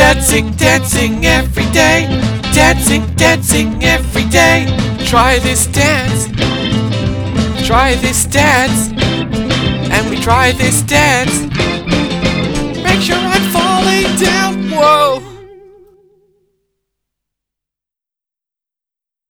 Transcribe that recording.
Dancing, dancing every day. Dancing, dancing every day. Try this dance. Try this dance. And we try this dance. Make sure I'm